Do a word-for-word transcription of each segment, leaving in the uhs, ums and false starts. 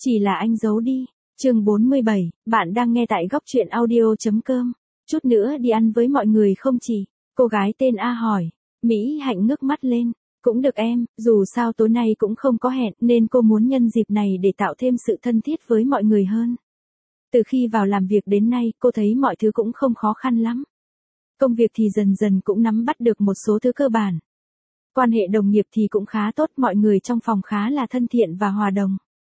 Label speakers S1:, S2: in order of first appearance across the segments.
S1: Chỉ là anh giấu đi. Chương bốn mươi bảy, bạn đang nghe tại góc truyện audio chấm com. Chút nữa đi ăn với mọi người không chị? Cô gái tên A hỏi. Mỹ Hạnh ngước mắt lên. Cũng được em, dù sao tối nay cũng không có hẹn nên cô muốn nhân dịp này để tạo thêm sự thân thiết với mọi người hơn. Từ khi vào làm việc đến nay cô thấy mọi thứ cũng không khó khăn lắm. Công việc thì dần dần cũng nắm bắt được một số thứ cơ bản. Quan hệ đồng nghiệp thì cũng khá tốt, mọi người trong phòng khá là thân thiện và hòa đồng.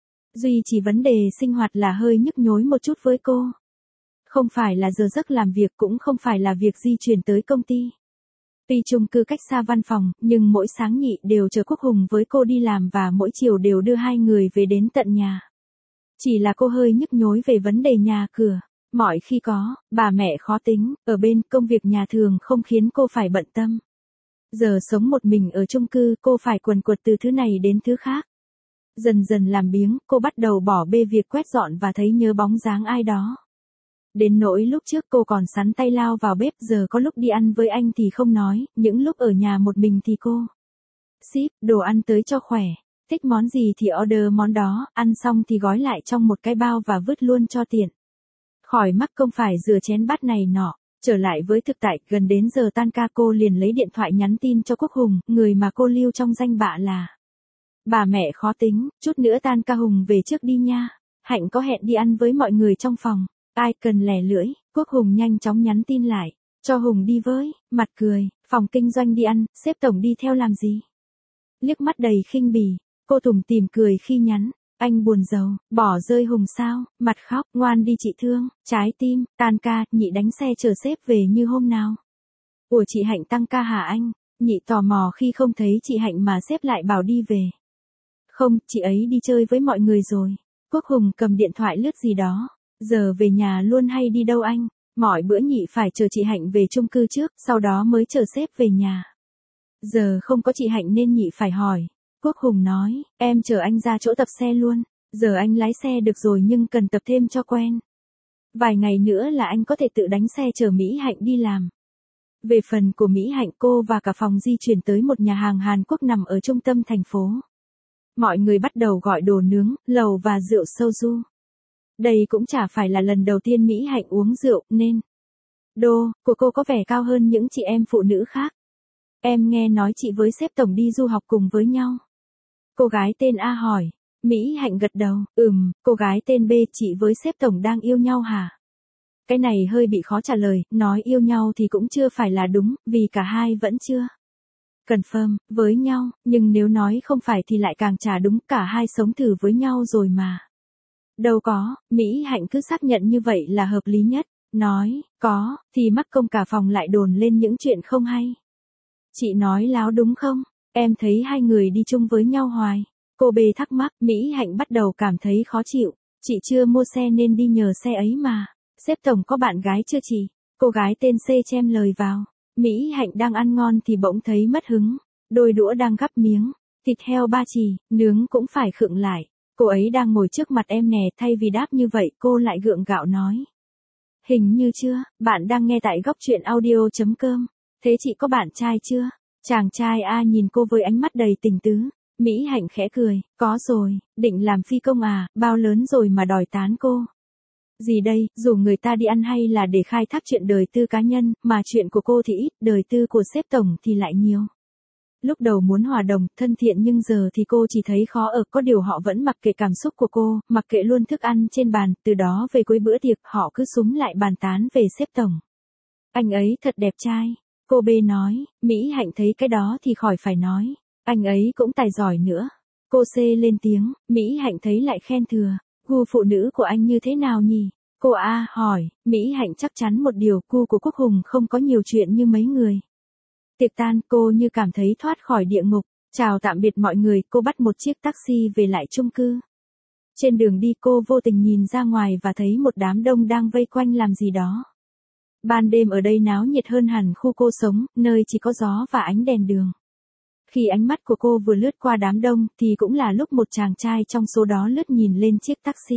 S1: Duy chỉ vấn đề sinh hoạt là hơi nhức nhối một chút với cô. Không phải là giờ giấc làm việc, cũng không phải là việc di chuyển tới công ty. Tuy chung cư cách xa văn phòng, nhưng mỗi sáng Nhị đều chở Quốc Hùng với cô đi làm và mỗi chiều đều đưa hai người về đến tận nhà. Chỉ là cô hơi nhức nhối về vấn đề nhà cửa. Mọi khi có, bà mẹ khó tính, ở bên công việc nhà thường không khiến cô phải bận tâm. Giờ sống một mình ở chung cư, cô phải quần quật từ thứ này đến thứ khác. Dần dần làm biếng, cô bắt đầu bỏ bê việc quét dọn và thấy nhớ bóng dáng ai đó. Đến nỗi lúc trước cô còn sắn tay lao vào bếp, giờ có lúc đi ăn với anh thì không nói, những lúc ở nhà một mình thì cô ship đồ ăn tới cho khỏe. Thích món gì thì order món đó, ăn xong thì gói lại trong một cái bao và vứt luôn cho tiện. Khỏi mắc công phải rửa chén bát này nọ. Trở lại với thực tại, gần đến giờ tan ca cô liền lấy điện thoại nhắn tin cho Quốc Hùng, người mà cô lưu trong danh bạ là bà mẹ khó tính, chút nữa tan ca Hùng về trước đi nha. Hạnh có hẹn đi ăn với mọi người trong phòng. Ai cần lẻ lưỡi, Quốc Hùng nhanh chóng nhắn tin lại. Cho Hùng đi với, mặt cười, phòng kinh doanh đi ăn, sếp tổng đi theo làm gì? Liếc mắt đầy khinh bỉ, cô tủm tỉm cười khi nhắn. Anh buồn rầu, bỏ rơi Hùng sao, mặt khóc, ngoan đi chị thương, trái tim, tan ca, Nhị đánh xe chờ sếp về như hôm nào. Ủa chị Hạnh tăng ca hả anh? Nhị tò mò khi không thấy chị Hạnh mà sếp lại bảo đi về. Không, chị ấy đi chơi với mọi người rồi. Quốc Hùng cầm điện thoại lướt gì đó. Giờ về nhà luôn hay đi đâu anh? Mọi bữa Nhị phải chờ chị Hạnh về chung cư trước, sau đó mới chờ sếp về nhà. Giờ không có chị Hạnh nên Nhị phải hỏi. Quốc Hùng nói, em chờ anh ra chỗ tập xe luôn. Giờ anh lái xe được rồi nhưng cần tập thêm cho quen. Vài ngày nữa là anh có thể tự đánh xe chở Mỹ Hạnh đi làm. Về phần của Mỹ Hạnh, cô và cả phòng di chuyển tới một nhà hàng Hàn Quốc nằm ở trung tâm thành phố. Mọi người bắt đầu gọi đồ nướng, lẩu và rượu soju. Đây cũng chả phải là lần đầu tiên Mỹ Hạnh uống rượu nên đô của cô có vẻ cao hơn những chị em phụ nữ khác. Em nghe nói chị với sếp tổng đi du học cùng với nhau. Cô gái tên A hỏi. Mỹ Hạnh gật đầu, ừm, cô gái tên B, chị với sếp tổng đang yêu nhau hả? Cái này hơi bị khó trả lời, nói yêu nhau thì cũng chưa phải là đúng, vì cả hai vẫn chưa confirm với nhau, nhưng nếu nói không phải thì lại càng chả đúng, cả hai sống thử với nhau rồi mà. Đâu có, Mỹ Hạnh cứ xác nhận như vậy là hợp lý nhất, nói, có, thì mắc công cả phòng lại đồn lên những chuyện không hay. Chị nói láo đúng không? Em thấy hai người đi chung với nhau hoài. Cô B thắc mắc, Mỹ Hạnh bắt đầu cảm thấy khó chịu. Chị chưa mua xe nên đi nhờ xe ấy mà. Sếp tổng có bạn gái chưa chị? Cô gái tên C chen lời vào. Mỹ Hạnh đang ăn ngon thì bỗng thấy mất hứng. Đôi đũa đang gắp miếng. Thịt heo ba chỉ, nướng cũng phải khựng lại. Cô ấy đang ngồi trước mặt em nè, thay vì đáp như vậy cô lại gượng gạo nói. Hình như chưa, bạn đang nghe tại góc truyện audio chấm com. Thế chị có bạn trai chưa? Chàng trai A nhìn cô với ánh mắt đầy tình tứ. Mỹ Hạnh khẽ cười, có rồi, định làm phi công à, bao lớn rồi mà đòi tán cô. Gì đây, dù người ta đi ăn hay là để khai thác chuyện đời tư cá nhân, mà chuyện của cô thì ít, đời tư của sếp tổng thì lại nhiều. Lúc đầu muốn hòa đồng, thân thiện nhưng giờ thì cô chỉ thấy khó ở, có điều họ vẫn mặc kệ cảm xúc của cô, mặc kệ luôn thức ăn trên bàn, từ đó về cuối bữa tiệc họ cứ xúm lại bàn tán về sếp tổng. Anh ấy thật đẹp trai. Cô B nói, Mỹ Hạnh thấy cái đó thì khỏi phải nói. Anh ấy cũng tài giỏi nữa. Cô C lên tiếng, Mỹ Hạnh thấy lại khen thừa. Gu phụ nữ của anh như thế nào nhỉ? Cô A hỏi, Mỹ Hạnh chắc chắn một điều, gu của Quốc Hùng không có nhiều chuyện như mấy người. Tiệc tan, cô như cảm thấy thoát khỏi địa ngục. Chào tạm biệt mọi người, cô bắt một chiếc taxi về lại chung cư. Trên đường đi cô vô tình nhìn ra ngoài và thấy một đám đông đang vây quanh làm gì đó. Ban đêm ở đây náo nhiệt hơn hẳn khu cô sống, nơi chỉ có gió và ánh đèn đường. Khi ánh mắt của cô vừa lướt qua đám đông, thì cũng là lúc một chàng trai trong số đó lướt nhìn lên chiếc taxi.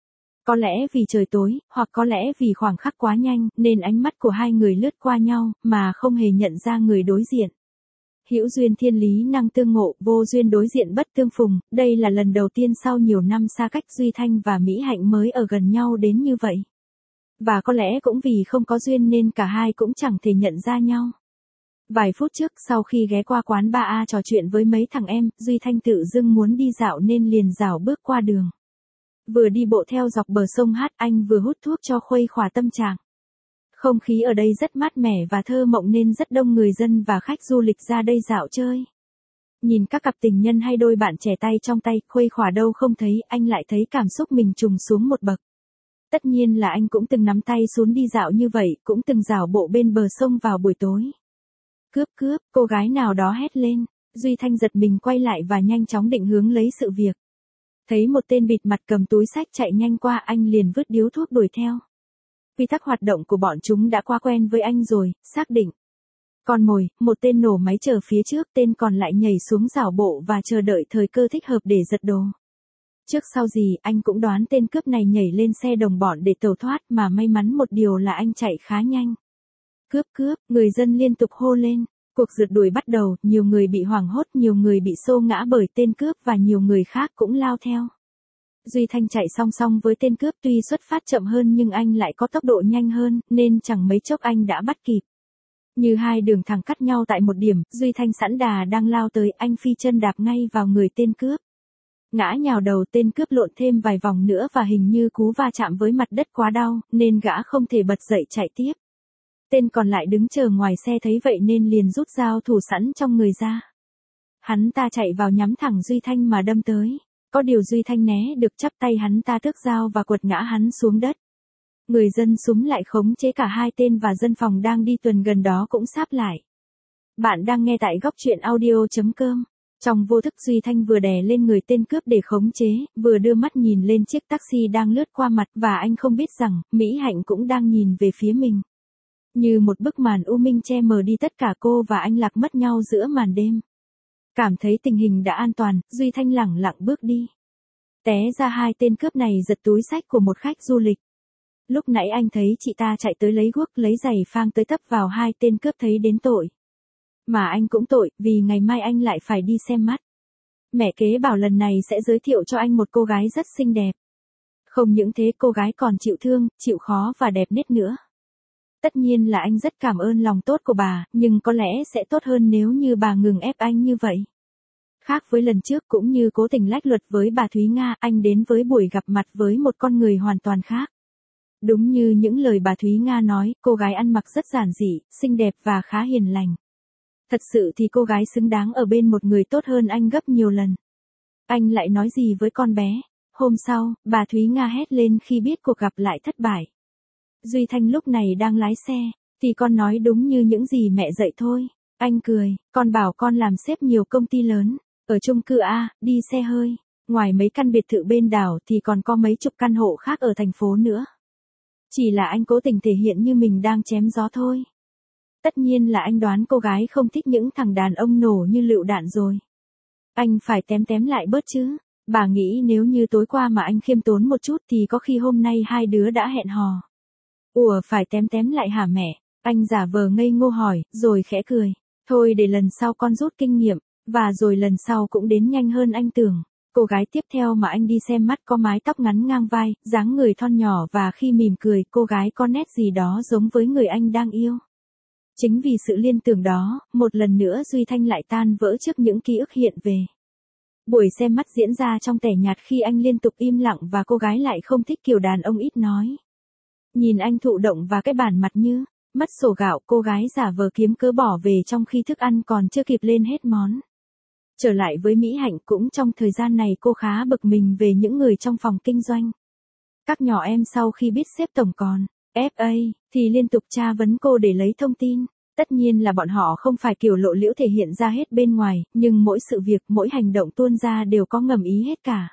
S1: Có lẽ vì trời tối, hoặc có lẽ vì khoảng khắc quá nhanh, nên ánh mắt của hai người lướt qua nhau, mà không hề nhận ra người đối diện. Hữu duyên thiên lý năng tương ngộ, vô duyên đối diện bất tương phùng, đây là lần đầu tiên sau nhiều năm xa cách Duy Thanh và Mỹ Hạnh mới ở gần nhau đến như vậy. Và có lẽ cũng vì không có duyên nên cả hai cũng chẳng thể nhận ra nhau. Vài phút trước sau khi ghé qua quán ba A trò chuyện với mấy thằng em, Duy Thanh tự dưng muốn đi dạo nên liền rảo bước qua đường. Vừa đi bộ theo dọc bờ sông hát anh vừa hút thuốc cho khuây khỏa tâm trạng. Không khí ở đây rất mát mẻ và thơ mộng nên rất đông người dân và khách du lịch ra đây dạo chơi. Nhìn các cặp tình nhân hay đôi bạn trẻ tay trong tay, khuây khỏa đâu không thấy, anh lại thấy cảm xúc mình trùng xuống một bậc. Tất nhiên là anh cũng từng nắm tay xuống đi dạo như vậy, cũng từng dạo bộ bên bờ sông vào buổi tối. Cướp cướp, cô gái nào đó hét lên, Duy Thanh giật mình quay lại và nhanh chóng định hướng lấy sự việc. Thấy một tên bịt mặt cầm túi xách chạy nhanh qua, anh liền vứt điếu thuốc đuổi theo. Quy tắc hoạt động của bọn chúng đã quá quen với anh rồi, xác định. Con mồi, một tên nổ máy chờ phía trước, tên còn lại nhảy xuống rảo bộ và chờ đợi thời cơ thích hợp để giật đồ. Trước sau gì, anh cũng đoán tên cướp này nhảy lên xe đồng bọn để tẩu thoát, mà may mắn một điều là anh chạy khá nhanh. Cướp cướp, người dân liên tục hô lên. Cuộc rượt đuổi bắt đầu, nhiều người bị hoảng hốt, nhiều người bị xô ngã bởi tên cướp và nhiều người khác cũng lao theo. Duy Thanh chạy song song với tên cướp, tuy xuất phát chậm hơn nhưng anh lại có tốc độ nhanh hơn, nên chẳng mấy chốc anh đã bắt kịp. Như hai đường thẳng cắt nhau tại một điểm, Duy Thanh sẵn đà đang lao tới, anh phi chân đạp ngay vào người tên cướp. Ngã nhào đầu, tên cướp lộn thêm vài vòng nữa và hình như cú va chạm với mặt đất quá đau, nên gã không thể bật dậy chạy tiếp. Tên còn lại đứng chờ ngoài xe thấy vậy nên liền rút dao thủ sẵn trong người ra. Hắn ta chạy vào nhắm thẳng Duy Thanh mà đâm tới. Có điều Duy Thanh né được, chắp tay hắn ta tước dao và quật ngã hắn xuống đất. Người dân xúm lại khống chế cả hai tên và dân phòng đang đi tuần gần đó cũng sáp lại. Bạn đang nghe tại góc truyện audio chấm com. Trong vô thức Duy Thanh vừa đè lên người tên cướp để khống chế, vừa đưa mắt nhìn lên chiếc taxi đang lướt qua mặt và anh không biết rằng, Mỹ Hạnh cũng đang nhìn về phía mình. Như một bức màn u minh che mờ đi tất cả, cô và anh lạc mất nhau giữa màn đêm. Cảm thấy tình hình đã an toàn, Duy Thanh lẳng lặng bước đi. Té ra hai tên cướp này giật túi xách của một khách du lịch. Lúc nãy anh thấy chị ta chạy tới lấy guốc lấy giày phang tới tấp vào hai tên cướp thấy đến tội. Mà anh cũng tội, vì ngày mai anh lại phải đi xem mắt. Mẹ kế bảo lần này sẽ giới thiệu cho anh một cô gái rất xinh đẹp. Không những thế, cô gái còn chịu thương, chịu khó và đẹp nết nữa. Tất nhiên là anh rất cảm ơn lòng tốt của bà, nhưng có lẽ sẽ tốt hơn nếu như bà ngừng ép anh như vậy. Khác với lần trước cũng như cố tình lách luật với bà Thúy Nga, anh đến với buổi gặp mặt với một con người hoàn toàn khác. Đúng như những lời bà Thúy Nga nói, cô gái ăn mặc rất giản dị, xinh đẹp và khá hiền lành. Thật sự thì cô gái xứng đáng ở bên một người tốt hơn anh gấp nhiều lần. Anh lại nói gì với con bé? Hôm sau, bà Thúy Nga hét lên khi biết cuộc gặp lại thất bại. Duy Thanh lúc này đang lái xe, thì con nói đúng như những gì mẹ dạy thôi. Anh cười, con bảo con làm sếp nhiều công ty lớn, ở chung cư A, đi xe hơi. Ngoài mấy căn biệt thự bên đảo thì còn có mấy chục căn hộ khác ở thành phố nữa. Chỉ là anh cố tình thể hiện như mình đang chém gió thôi. Tất nhiên là anh đoán cô gái không thích những thằng đàn ông nổ như lựu đạn rồi. Anh phải tém tém lại bớt chứ. Bà nghĩ nếu như tối qua mà anh khiêm tốn một chút thì có khi hôm nay hai đứa đã hẹn hò. Ủa, phải tém tém lại hả mẹ? Anh giả vờ ngây ngô hỏi, rồi khẽ cười. Thôi để lần sau con rút kinh nghiệm, và rồi lần sau cũng đến nhanh hơn anh tưởng. Cô gái tiếp theo mà anh đi xem mắt có mái tóc ngắn ngang vai, dáng người thon nhỏ và khi mỉm cười, cô gái có nét gì đó giống với người anh đang yêu. Chính vì sự liên tưởng đó, một lần nữa Duy Thanh lại tan vỡ trước những ký ức hiện về. Buổi xem mắt diễn ra trong tẻ nhạt khi anh liên tục im lặng và cô gái lại không thích kiểu đàn ông ít nói. Nhìn anh thụ động và cái bản mặt như mất sổ gạo, cô gái giả vờ kiếm cớ bỏ về trong khi thức ăn còn chưa kịp lên hết món. Trở lại với Mỹ Hạnh, cũng trong thời gian này cô khá bực mình về những người trong phòng kinh doanh. Các nhỏ em sau khi biết sếp tổng còn ép a thì liên tục tra vấn cô để lấy thông tin. Tất nhiên là bọn họ không phải kiểu lộ liễu thể hiện ra hết bên ngoài, nhưng mỗi sự việc, mỗi hành động tuôn ra đều có ngầm ý hết cả.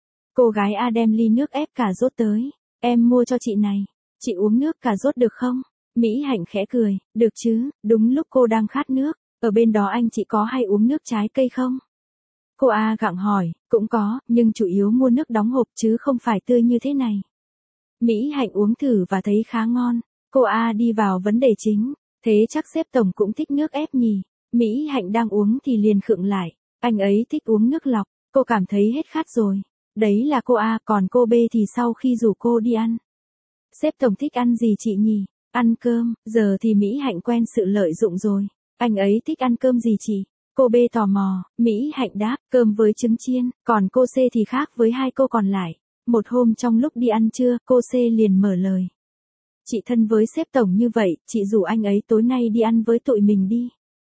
S1: Cô gái A đem ly nước ép cà rốt tới. Em mua cho chị này. Chị uống nước cà rốt được không? Mỹ Hạnh khẽ cười. Được chứ, đúng lúc cô đang khát nước. Ở bên đó anh chị có hay uống nước trái cây không? Cô A gặng hỏi. Cũng có, nhưng chủ yếu mua nước đóng hộp chứ không phải tươi như thế này. Mỹ Hạnh uống thử và thấy khá ngon. Cô A đi vào vấn đề chính. Thế chắc sếp tổng cũng thích nước ép nhỉ? Mỹ Hạnh đang uống thì liền khựng lại. Anh ấy thích uống nước lọc, cô cảm thấy hết khát rồi. Đấy là cô A, còn cô B thì sau khi rủ cô đi ăn. Sếp tổng thích ăn gì chị nhỉ? Ăn cơm, giờ thì Mỹ Hạnh quen sự lợi dụng rồi. Anh ấy thích ăn cơm gì chị? Cô B tò mò, Mỹ Hạnh đáp, cơm với trứng chiên, còn cô C thì khác với hai cô còn lại. Một hôm trong lúc đi ăn trưa, cô C liền mở lời. Chị thân với sếp tổng như vậy, chị rủ anh ấy tối nay đi ăn với tụi mình đi.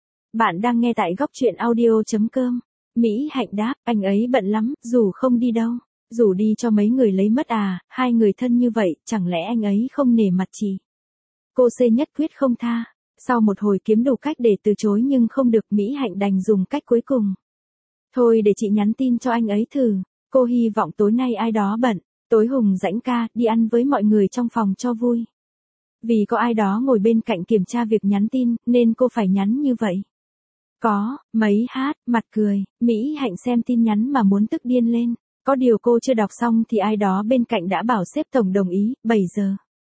S1: Bạn đang nghe tại góc truyện audio.com. Mỹ Hạnh đáp, anh ấy bận lắm, rủ không đi đâu. Rủ đi cho mấy người lấy mất à, hai người thân như vậy, chẳng lẽ anh ấy không nể mặt chị? Cô C nhất quyết không tha. Sau một hồi kiếm đủ cách để từ chối nhưng không được, Mỹ Hạnh đành dùng cách cuối cùng. Thôi để chị nhắn tin cho anh ấy thử. Cô hy vọng tối nay ai đó bận. Tối Hùng rảnh ca, đi ăn với mọi người trong phòng cho vui. Vì có ai đó ngồi bên cạnh kiểm tra việc nhắn tin, nên cô phải nhắn như vậy. Có, mấy hát, mặt cười, Mỹ Hạnh xem tin nhắn mà muốn tức điên lên. Có điều cô chưa đọc xong thì ai đó bên cạnh đã bảo sếp tổng đồng ý, bảy giờ.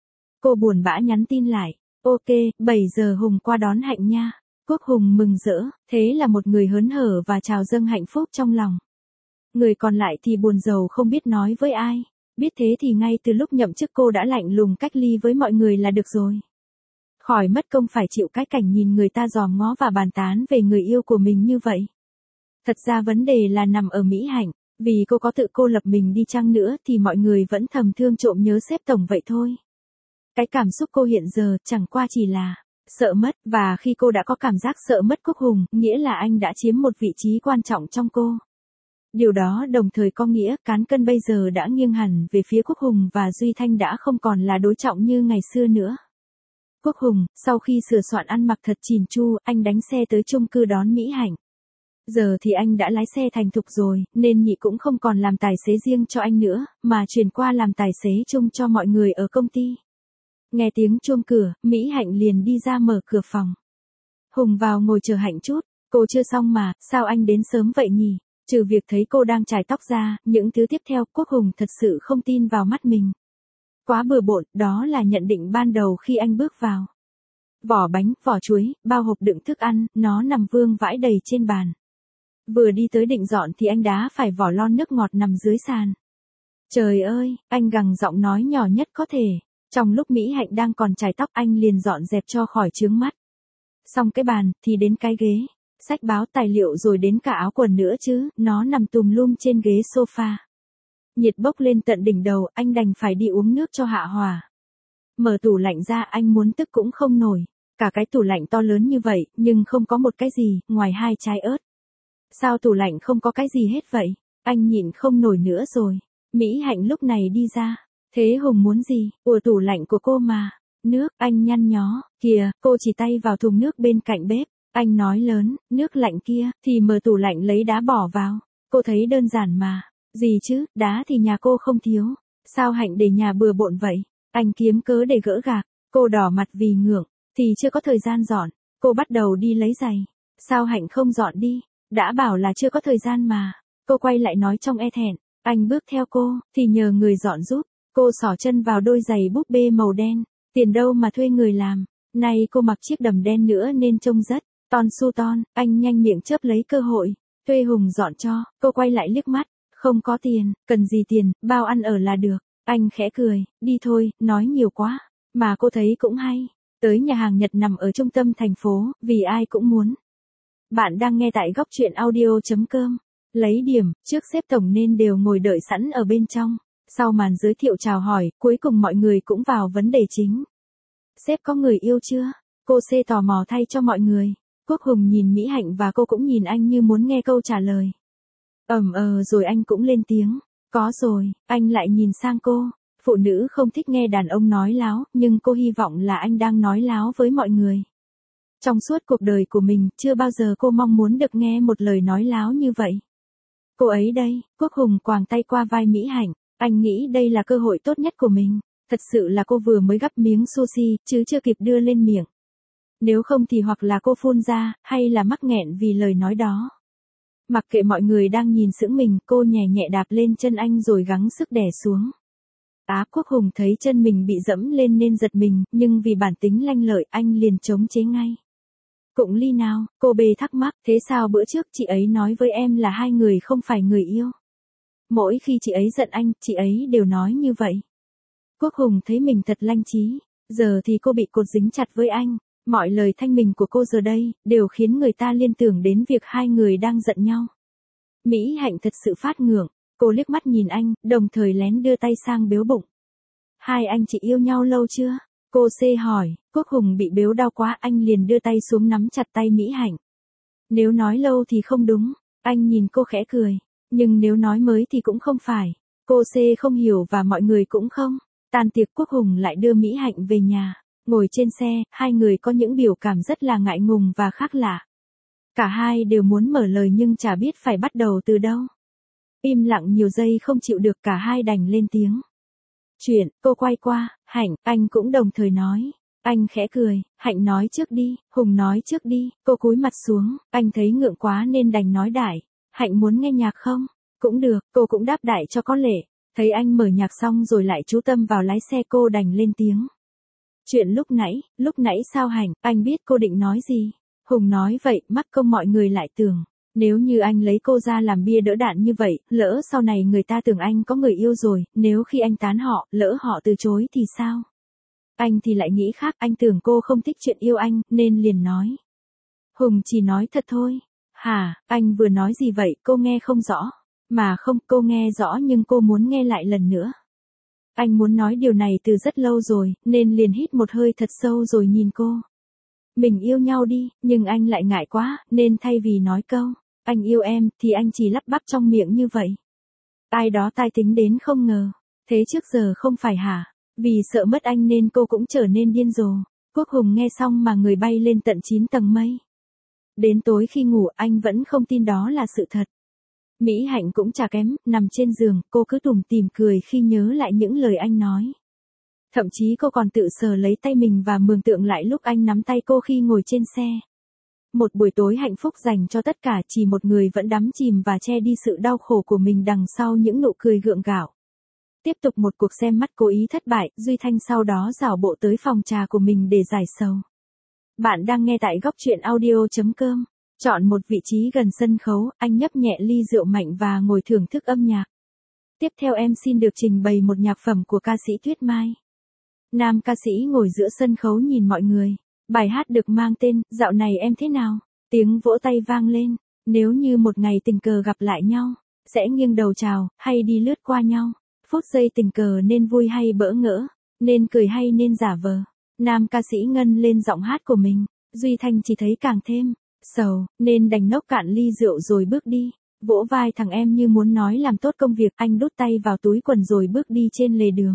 S1: Cô buồn bã nhắn tin lại. Ok, bảy giờ Hùng qua đón Hạnh nha. Quốc Hùng mừng rỡ, thế là một người hớn hở và trào dâng hạnh phúc trong lòng. Người còn lại thì buồn rầu không biết nói với ai. Biết thế thì ngay từ lúc nhậm chức cô đã lạnh lùng cách ly với mọi người là được rồi. Khỏi mất công phải chịu cái cảnh nhìn người ta dòm ngó và bàn tán về người yêu của mình như vậy. Thật ra vấn đề là nằm ở Mỹ Hạnh, vì cô có tự cô lập mình đi chăng nữa thì mọi người vẫn thầm thương trộm nhớ sếp tổng vậy thôi. Cái cảm xúc cô hiện giờ chẳng qua chỉ là sợ mất, và khi cô đã có cảm giác sợ mất Quốc Hùng, nghĩa là anh đã chiếm một vị trí quan trọng trong cô. Điều đó đồng thời có nghĩa cán cân bây giờ đã nghiêng hẳn về phía Quốc Hùng và Duy Thanh đã không còn là đối trọng như ngày xưa nữa. Quốc Hùng, sau khi sửa soạn ăn mặc thật chỉn chu, anh đánh xe tới chung cư đón Mỹ Hạnh. Giờ thì anh đã lái xe thành thục rồi, nên nhị cũng không còn làm tài xế riêng cho anh nữa, mà chuyển qua làm tài xế chung cho mọi người ở công ty. Nghe tiếng chuông cửa, Mỹ Hạnh liền đi ra mở cửa phòng. Hùng vào ngồi chờ Hạnh chút, cô chưa xong mà, sao anh đến sớm vậy nhỉ? Trừ việc thấy cô đang chải tóc ra, những thứ tiếp theo, Quốc Hùng thật sự không tin vào mắt mình. Quá bừa bộn, đó là nhận định ban đầu khi anh bước vào. Vỏ bánh, vỏ chuối, bao hộp đựng thức ăn, nó nằm vương vãi đầy trên bàn. Vừa đi tới định dọn thì anh đá phải vỏ lon nước ngọt nằm dưới sàn. Trời ơi, anh gằn giọng nói nhỏ nhất có thể. Trong lúc Mỹ Hạnh đang còn chải tóc anh liền dọn dẹp cho khỏi chướng mắt. Xong cái bàn, thì đến cái ghế. Sách báo tài liệu rồi đến cả áo quần nữa chứ, nó nằm tùm lum trên ghế sofa. Nhiệt bốc lên tận đỉnh đầu, anh đành phải đi uống nước cho hạ hòa. Mở tủ lạnh ra anh muốn tức cũng không nổi. Cả cái tủ lạnh to lớn như vậy, nhưng không có một cái gì, ngoài hai trái ớt. Sao tủ lạnh không có cái gì hết vậy? Anh nhịn không nổi nữa rồi. Mỹ Hạnh lúc này đi ra. Thế Hùng muốn gì? Ủa tủ lạnh của cô mà. Nước, anh nhăn nhó. Kìa, cô chỉ tay vào thùng nước bên cạnh bếp. Anh nói lớn, nước lạnh kia, thì mở tủ lạnh lấy đá bỏ vào. Cô thấy đơn giản mà. Gì chứ, đá thì nhà cô không thiếu. Sao Hạnh để nhà bừa bộn vậy? Anh kiếm cớ để gỡ gạc. Cô đỏ mặt vì ngượng. Thì chưa có thời gian dọn. Cô bắt đầu đi lấy giày. Sao Hạnh không dọn đi? Đã bảo là chưa có thời gian mà. Cô quay lại nói trong e thẹn. Anh bước theo cô, thì nhờ người dọn giúp. Cô xỏ chân vào đôi giày búp bê màu đen. Tiền đâu mà thuê người làm. Nay cô mặc chiếc đầm đen nữa nên trông rất ton su ton. Anh nhanh miệng chớp lấy cơ hội. Thuê Hùng dọn cho. Cô quay lại liếc mắt. Không có tiền, cần gì tiền, bao ăn ở là được. Anh khẽ cười, đi thôi, nói nhiều quá. Mà cô thấy cũng hay. Tới nhà hàng Nhật nằm ở trung tâm thành phố, vì ai cũng muốn. Bạn đang nghe tại góc truyện audio.com. Lấy điểm, trước sếp tổng nên đều ngồi đợi sẵn ở bên trong. Sau màn giới thiệu chào hỏi, cuối cùng mọi người cũng vào vấn đề chính. Sếp có người yêu chưa? Cô C tò mò thay cho mọi người. Quốc Hùng nhìn Mỹ Hạnh và cô cũng nhìn anh như muốn nghe câu trả lời. Ẩm ờ rồi anh cũng lên tiếng. Có rồi, anh lại nhìn sang cô. Phụ nữ không thích nghe đàn ông nói láo, nhưng cô hy vọng là anh đang nói láo với mọi người. Trong suốt cuộc đời của mình, chưa bao giờ cô mong muốn được nghe một lời nói láo như vậy. Cô ấy đây, Quốc Hùng quàng tay qua vai Mỹ Hạnh. Anh nghĩ đây là cơ hội tốt nhất của mình. Thật sự là cô vừa mới gắp miếng sushi, chứ chưa kịp đưa lên miệng. Nếu không thì hoặc là cô phun ra, hay là mắc nghẹn vì lời nói đó. Mặc kệ mọi người đang nhìn sững mình, cô nhẹ nhẹ đạp lên chân anh rồi gắng sức đè xuống. Á Quốc Hùng thấy chân mình bị dẫm lên nên giật mình, nhưng vì bản tính lanh lợi anh liền chống chế ngay. Cụng ly nào, cô bê thắc mắc, thế sao bữa trước chị ấy nói với em là hai người không phải người yêu? Mỗi khi chị ấy giận anh, chị ấy đều nói như vậy. Quốc Hùng thấy mình thật lanh trí, giờ thì cô bị cột dính chặt với anh, mọi lời thanh mình của cô giờ đây, đều khiến người ta liên tưởng đến việc hai người đang giận nhau. Mỹ Hạnh thật sự phát ngượng, cô liếc mắt nhìn anh, đồng thời lén đưa tay sang bếu bụng. Hai anh chị yêu nhau lâu chưa? Cô C hỏi, Quốc Hùng bị bếu đau quá, anh liền đưa tay xuống nắm chặt tay Mỹ Hạnh. Nếu nói lâu thì không đúng, anh nhìn cô khẽ cười, nhưng nếu nói mới thì cũng không phải. Cô C không hiểu và mọi người cũng không. Tan tiệc Quốc Hùng lại đưa Mỹ Hạnh về nhà, ngồi trên xe, hai người có những biểu cảm rất là ngại ngùng và khác lạ. Cả hai đều muốn mở lời nhưng chả biết phải bắt đầu từ đâu. Im lặng nhiều giây không chịu được, cả hai đành lên tiếng. Chuyện, cô quay qua, Hạnh, anh cũng đồng thời nói. Anh khẽ cười, Hạnh nói trước đi, Hùng nói trước đi, cô cúi mặt xuống, anh thấy ngượng quá nên đành nói đại. Hạnh muốn nghe nhạc không? Cũng được, cô cũng đáp đại cho có lệ. Thấy anh mở nhạc xong rồi lại chú tâm vào lái xe, cô đành lên tiếng. Chuyện lúc nãy, lúc nãy sao Hạnh, anh biết cô định nói gì? Hùng nói vậy, mắc công mọi người lại tưởng. Nếu như anh lấy cô ra làm bia đỡ đạn như vậy, lỡ sau này người ta tưởng anh có người yêu rồi, nếu khi anh tán họ, lỡ họ từ chối thì sao? Anh thì lại nghĩ khác, anh tưởng cô không thích chuyện yêu anh, nên liền nói. Hùng chỉ nói thật thôi. Hả, anh vừa nói gì vậy, cô nghe không rõ. Mà không, cô nghe rõ nhưng cô muốn nghe lại lần nữa. Anh muốn nói điều này từ rất lâu rồi, nên liền hít một hơi thật sâu rồi nhìn cô. Mình yêu nhau đi, nhưng anh lại ngại quá, nên thay vì nói câu, anh yêu em, thì anh chỉ lắp bắp trong miệng như vậy. Ai đó tai tính đến không ngờ. Thế trước giờ không phải hả? Vì sợ mất anh nên cô cũng trở nên điên rồ. Quốc Hùng nghe xong mà người bay lên tận chín tầng mây. Đến tối khi ngủ anh vẫn không tin đó là sự thật. Mỹ Hạnh cũng chả kém, nằm trên giường, cô cứ tủm tỉm cười khi nhớ lại những lời anh nói. Thậm chí cô còn tự sờ lấy tay mình và mường tượng lại lúc anh nắm tay cô khi ngồi trên xe. Một buổi tối hạnh phúc dành cho tất cả, chỉ một người vẫn đắm chìm và che đi sự đau khổ của mình đằng sau những nụ cười gượng gạo. Tiếp tục một cuộc xem mắt cố ý thất bại, Duy Thanh sau đó rảo bộ tới phòng trà của mình để giải sầu. Bạn đang nghe tại góc truyện audio chấm com. Chọn một vị trí gần sân khấu, anh nhấp nhẹ ly rượu mạnh và ngồi thưởng thức âm nhạc. Tiếp theo em xin được trình bày một nhạc phẩm của ca sĩ Tuyết Mai. Nam ca sĩ ngồi giữa sân khấu nhìn mọi người. Bài hát được mang tên, Dạo này em thế nào? Tiếng vỗ tay vang lên. Nếu như một ngày tình cờ gặp lại nhau, sẽ nghiêng đầu chào, hay đi lướt qua nhau. Phút giây tình cờ nên vui hay bỡ ngỡ, nên cười hay nên giả vờ. Nam ca sĩ ngân lên giọng hát của mình. Duy Thanh chỉ thấy càng thêm sầu, nên đành nốc cạn ly rượu rồi bước đi. Vỗ vai thằng em như muốn nói làm tốt công việc, anh đút tay vào túi quần rồi bước đi trên lề đường.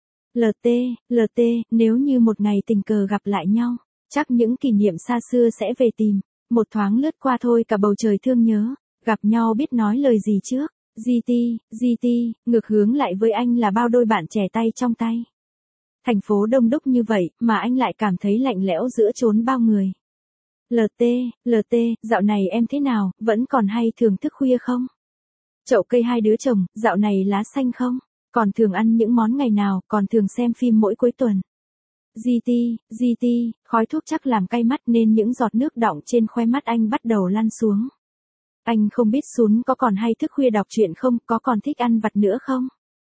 S1: lờ tê, lờ tê, nếu như một ngày tình cờ gặp lại nhau, chắc những kỷ niệm xa xưa sẽ về tìm. Một thoáng lướt qua thôi cả bầu trời thương nhớ, gặp nhau biết nói lời gì trước. giê tê, giê tê, ngược hướng lại với anh là bao đôi bạn trẻ tay trong tay. Thành phố đông đúc như vậy mà anh lại cảm thấy lạnh lẽo giữa chốn bao người. lờ tê, lờ tê, dạo này em thế nào, vẫn còn hay thường thức khuya không? Chậu cây hai đứa chồng, dạo này lá xanh không? Còn thường ăn những món ngày nào, còn thường xem phim mỗi cuối tuần? giê tê, giê tê, khói thuốc chắc làm cay mắt nên những giọt nước đọng trên khóe mắt anh bắt đầu lăn xuống. Anh không biết Sún có còn hay thức khuya đọc truyện không, có còn thích ăn vặt nữa không?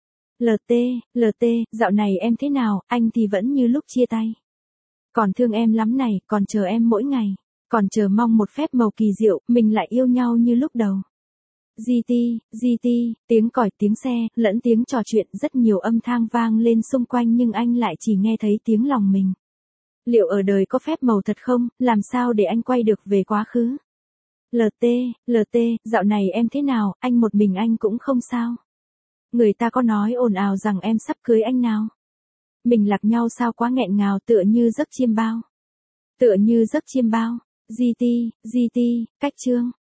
S1: lờ tê, lờ tê, dạo này em thế nào, anh thì vẫn như lúc chia tay. Còn thương em lắm này, còn chờ em mỗi ngày. Còn chờ mong một phép màu kỳ diệu, mình lại yêu nhau như lúc đầu. giê tê, giê tê, tiếng còi, tiếng xe, lẫn tiếng trò chuyện, rất nhiều âm thanh vang lên xung quanh nhưng anh lại chỉ nghe thấy tiếng lòng mình. Liệu ở đời có phép màu thật không, làm sao để anh quay được về quá khứ? lờ tê, lờ tê, dạo này em thế nào, anh một mình anh cũng không sao. Người ta có nói ồn ào rằng em sắp cưới anh nào. Mình lạc nhau sao quá nghẹn ngào, tựa như giấc chiêm bao. Tựa như giấc chiêm bao. giê tê, giê tê, cách chương.